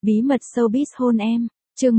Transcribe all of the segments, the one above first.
Bí mật showbiz hôn em, chương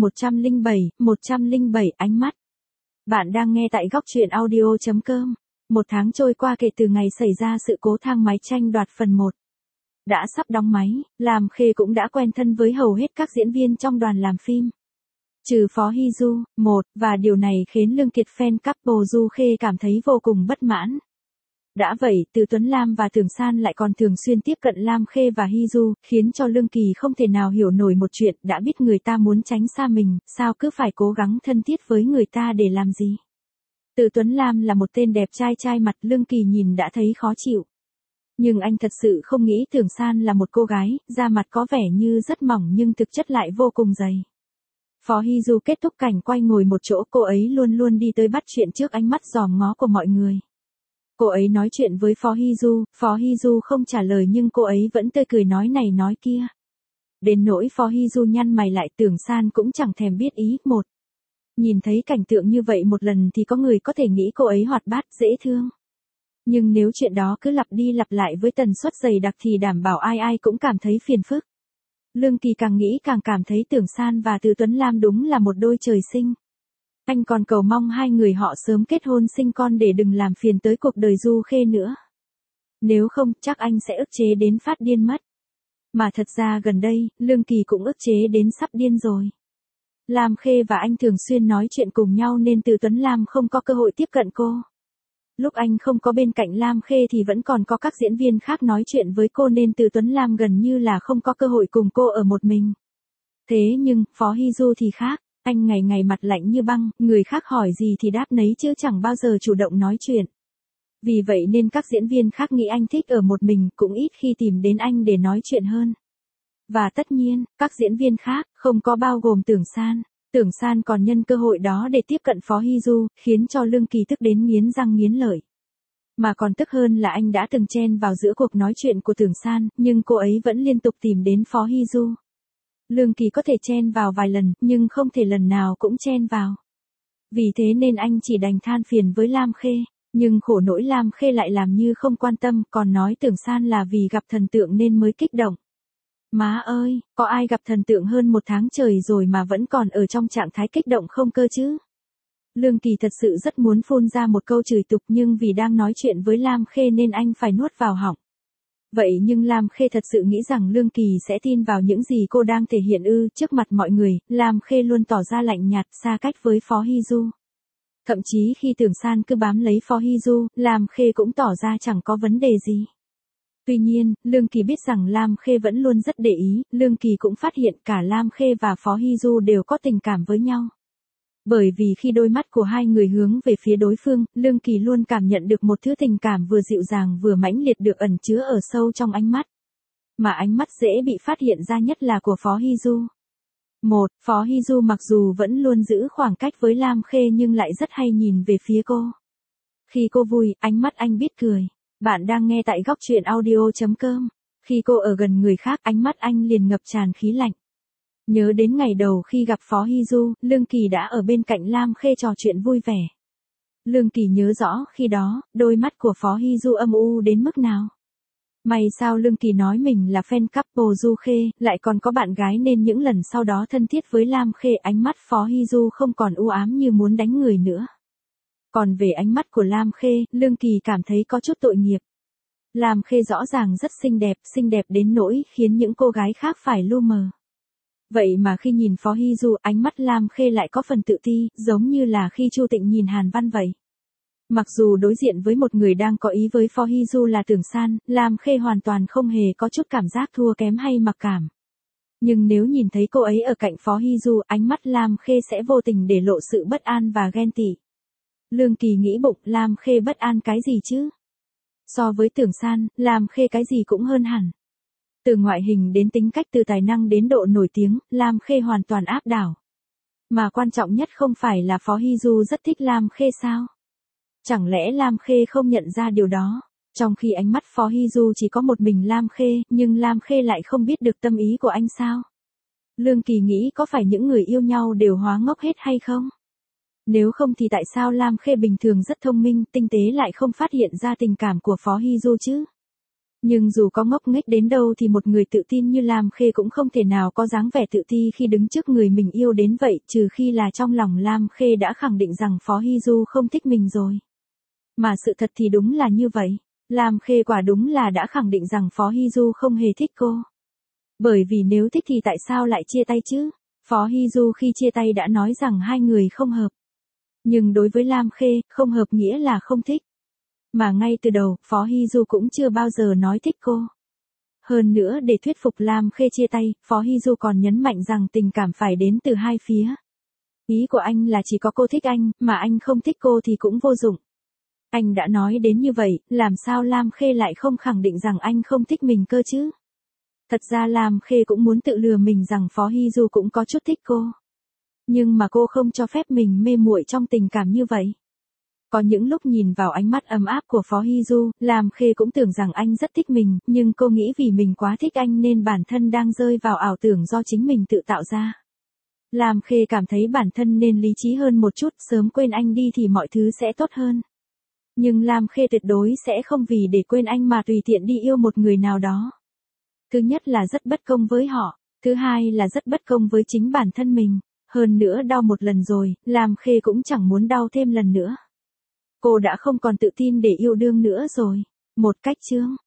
107 ánh mắt. Bạn đang nghe tại góc truyện audio.com. Một tháng trôi qua kể từ ngày xảy ra sự cố thang máy tranh đoạt phần 1. Đã sắp đóng máy, Lam Khê cũng đã quen thân với hầu hết các diễn viên trong đoàn làm phim. Trừ Phó Hy Du, và điều này khiến Lương Kiệt fan couple Du Khê cảm thấy vô cùng bất mãn. Đã vậy, Từ Tuấn Lam và Tưởng San lại còn thường xuyên tiếp cận Lam Khê và Hy Du, khiến cho Lương Kỳ không thể nào hiểu nổi một chuyện, đã biết người ta muốn tránh xa mình, sao cứ phải cố gắng thân thiết với người ta để làm gì. Từ Tuấn Lam là một tên đẹp trai mặt, Lương Kỳ nhìn đã thấy khó chịu. Nhưng anh thật sự không nghĩ Tưởng San là một cô gái, da mặt có vẻ như rất mỏng nhưng thực chất lại vô cùng dày. Phó Hy Du kết thúc cảnh quay ngồi một chỗ, cô ấy luôn luôn đi tới bắt chuyện trước ánh mắt dòm ngó của mọi người. Cô ấy nói chuyện với Phó Hy Du không trả lời nhưng cô ấy vẫn tươi cười nói này nói kia. Đến nỗi Phó Hy Du nhăn mày lại, Tưởng San cũng chẳng thèm biết ý. Nhìn thấy cảnh tượng như vậy một lần thì có người có thể nghĩ cô ấy hoạt bát, dễ thương. Nhưng nếu chuyện đó cứ lặp đi lặp lại với tần suất dày đặc thì đảm bảo ai cũng cảm thấy phiền phức. Lương Kỳ càng nghĩ càng cảm thấy Tưởng San và Từ Tuấn Lam đúng là một đôi trời sinh. Anh còn cầu mong hai người họ sớm kết hôn sinh con để đừng làm phiền tới cuộc đời Du Khê nữa. Nếu không, chắc anh sẽ ức chế đến phát điên mất. Mà thật ra gần đây, Lương Kỳ cũng ức chế đến sắp điên rồi. Lam Khê và anh thường xuyên nói chuyện cùng nhau nên Từ Tuấn Lam không có cơ hội tiếp cận cô. Lúc anh không có bên cạnh Lam Khê thì vẫn còn có các diễn viên khác nói chuyện với cô nên Từ Tuấn Lam gần như là không có cơ hội cùng cô ở một mình. Thế nhưng, Phó Hy Du thì khác. Anh ngày ngày mặt lạnh như băng, người khác hỏi gì thì đáp nấy chứ chẳng bao giờ chủ động nói chuyện. Vì vậy nên các diễn viên khác nghĩ anh thích ở một mình, cũng ít khi tìm đến anh để nói chuyện hơn. Và tất nhiên, các diễn viên khác, không có bao gồm Tưởng San. Tưởng San còn nhân cơ hội đó để tiếp cận Phó Hy Du, khiến cho Lương Kỳ tức đến nghiến răng nghiến lợi. Mà còn tức hơn là anh đã từng chen vào giữa cuộc nói chuyện của Tưởng San, nhưng cô ấy vẫn liên tục tìm đến Phó Hy Du. Lương Kỳ có thể chen vào vài lần, nhưng không thể lần nào cũng chen vào. Vì thế nên anh chỉ đành than phiền với Lam Khê, nhưng khổ nỗi Lam Khê lại làm như không quan tâm, còn nói Tưởng San là vì gặp thần tượng nên mới kích động. Má ơi, có ai gặp thần tượng hơn một tháng trời rồi mà vẫn còn ở trong trạng thái kích động không cơ chứ? Lương Kỳ thật sự rất muốn phun ra một câu chửi tục nhưng vì đang nói chuyện với Lam Khê nên anh phải nuốt vào họng. Vậy nhưng Lam Khê thật sự nghĩ rằng Lương Kỳ sẽ tin vào những gì cô đang thể hiện ư? Trước mặt mọi người, Lam Khê luôn tỏ ra lạnh nhạt, xa cách với Phó Hy Du. Thậm chí khi Tưởng San cứ bám lấy Phó Hy Du, Lam Khê cũng tỏ ra chẳng có vấn đề gì. Tuy nhiên, Lương Kỳ biết rằng Lam Khê vẫn luôn rất để ý, Lương Kỳ cũng phát hiện cả Lam Khê và Phó Hy Du đều có tình cảm với nhau. Bởi vì khi đôi mắt của hai người hướng về phía đối phương, Lương Kỳ luôn cảm nhận được một thứ tình cảm vừa dịu dàng vừa mãnh liệt được ẩn chứa ở sâu trong ánh mắt. Mà ánh mắt dễ bị phát hiện ra nhất là của Phó Hy Du. Phó Hy Du mặc dù vẫn luôn giữ khoảng cách với Lam Khê nhưng lại rất hay nhìn về phía cô. Khi cô vui, ánh mắt anh biết cười. Bạn đang nghe tại góc truyện audio.com. Khi cô ở gần người khác, ánh mắt anh liền ngập tràn khí lạnh. Nhớ đến ngày đầu khi gặp Phó Hy Du, Lương Kỳ đã ở bên cạnh Lam Khê trò chuyện vui vẻ. Lương Kỳ nhớ rõ khi đó, đôi mắt của Phó Hy Du âm u đến mức nào. May sao Lương Kỳ nói mình là fan couple Du Khê, lại còn có bạn gái nên những lần sau đó thân thiết với Lam Khê, ánh mắt Phó Hy Du không còn u ám như muốn đánh người nữa. Còn về ánh mắt của Lam Khê, Lương Kỳ cảm thấy có chút tội nghiệp. Lam Khê rõ ràng rất xinh đẹp đến nỗi khiến những cô gái khác phải lu mờ. Vậy mà khi nhìn Phó Hy Du, ánh mắt Lam Khê lại có phần tự ti, giống như là khi Chu Tịnh nhìn Hàn Văn vậy. Mặc dù đối diện với một người đang có ý với Phó Hy Du là Tưởng San, Lam Khê hoàn toàn không hề có chút cảm giác thua kém hay mặc cảm. Nhưng nếu nhìn thấy cô ấy ở cạnh Phó Hy Du, ánh mắt Lam Khê sẽ vô tình để lộ sự bất an và ghen tị. Lương Kỳ nghĩ bụng, Lam Khê bất an cái gì chứ? So với Tưởng San, Lam Khê cái gì cũng hơn hẳn. Từ ngoại hình đến tính cách, từ tài năng đến độ nổi tiếng, Lam Khê hoàn toàn áp đảo. Mà quan trọng nhất không phải là Phó Hy Du rất thích Lam Khê sao? Chẳng lẽ Lam Khê không nhận ra điều đó? Trong khi ánh mắt Phó Hy Du chỉ có một mình Lam Khê, nhưng Lam Khê lại không biết được tâm ý của anh sao? Lương Kỳ nghĩ có phải những người yêu nhau đều hóa ngốc hết hay không? Nếu không thì tại sao Lam Khê bình thường rất thông minh, tinh tế lại không phát hiện ra tình cảm của Phó Hy Du chứ? Nhưng dù có ngốc nghếch đến đâu thì một người tự tin như Lam Khê cũng không thể nào có dáng vẻ tự ti khi đứng trước người mình yêu đến vậy, trừ khi là trong lòng Lam Khê đã khẳng định rằng Phó Hy Du không thích mình rồi. Mà sự thật thì đúng là như vậy. Lam Khê quả đúng là đã khẳng định rằng Phó Hy Du không hề thích cô. Bởi vì nếu thích thì tại sao lại chia tay chứ? Phó Hy Du khi chia tay đã nói rằng hai người không hợp. Nhưng đối với Lam Khê, không hợp nghĩa là không thích. Mà ngay từ đầu, Phó Hy Du cũng chưa bao giờ nói thích cô. Hơn nữa để thuyết phục Lam Khê chia tay, Phó Hy Du còn nhấn mạnh rằng tình cảm phải đến từ hai phía. Ý của anh là chỉ có cô thích anh, mà anh không thích cô thì cũng vô dụng. Anh đã nói đến như vậy, làm sao Lam Khê lại không khẳng định rằng anh không thích mình cơ chứ? Thật ra Lam Khê cũng muốn tự lừa mình rằng Phó Hy Du cũng có chút thích cô. Nhưng mà cô không cho phép mình mê muội trong tình cảm như vậy. Có những lúc nhìn vào ánh mắt ấm áp của Phó Hy Du, Lam Khê cũng tưởng rằng anh rất thích mình, nhưng cô nghĩ vì mình quá thích anh nên bản thân đang rơi vào ảo tưởng do chính mình tự tạo ra. Lam Khê cảm thấy bản thân nên lý trí hơn một chút, sớm quên anh đi thì mọi thứ sẽ tốt hơn. Nhưng Lam Khê tuyệt đối sẽ không vì để quên anh mà tùy tiện đi yêu một người nào đó. Thứ nhất là rất bất công với họ, thứ hai là rất bất công với chính bản thân mình, hơn nữa đau một lần rồi, Lam Khê cũng chẳng muốn đau thêm lần nữa. Cô đã không còn tự tin để yêu đương nữa rồi. Một cách chương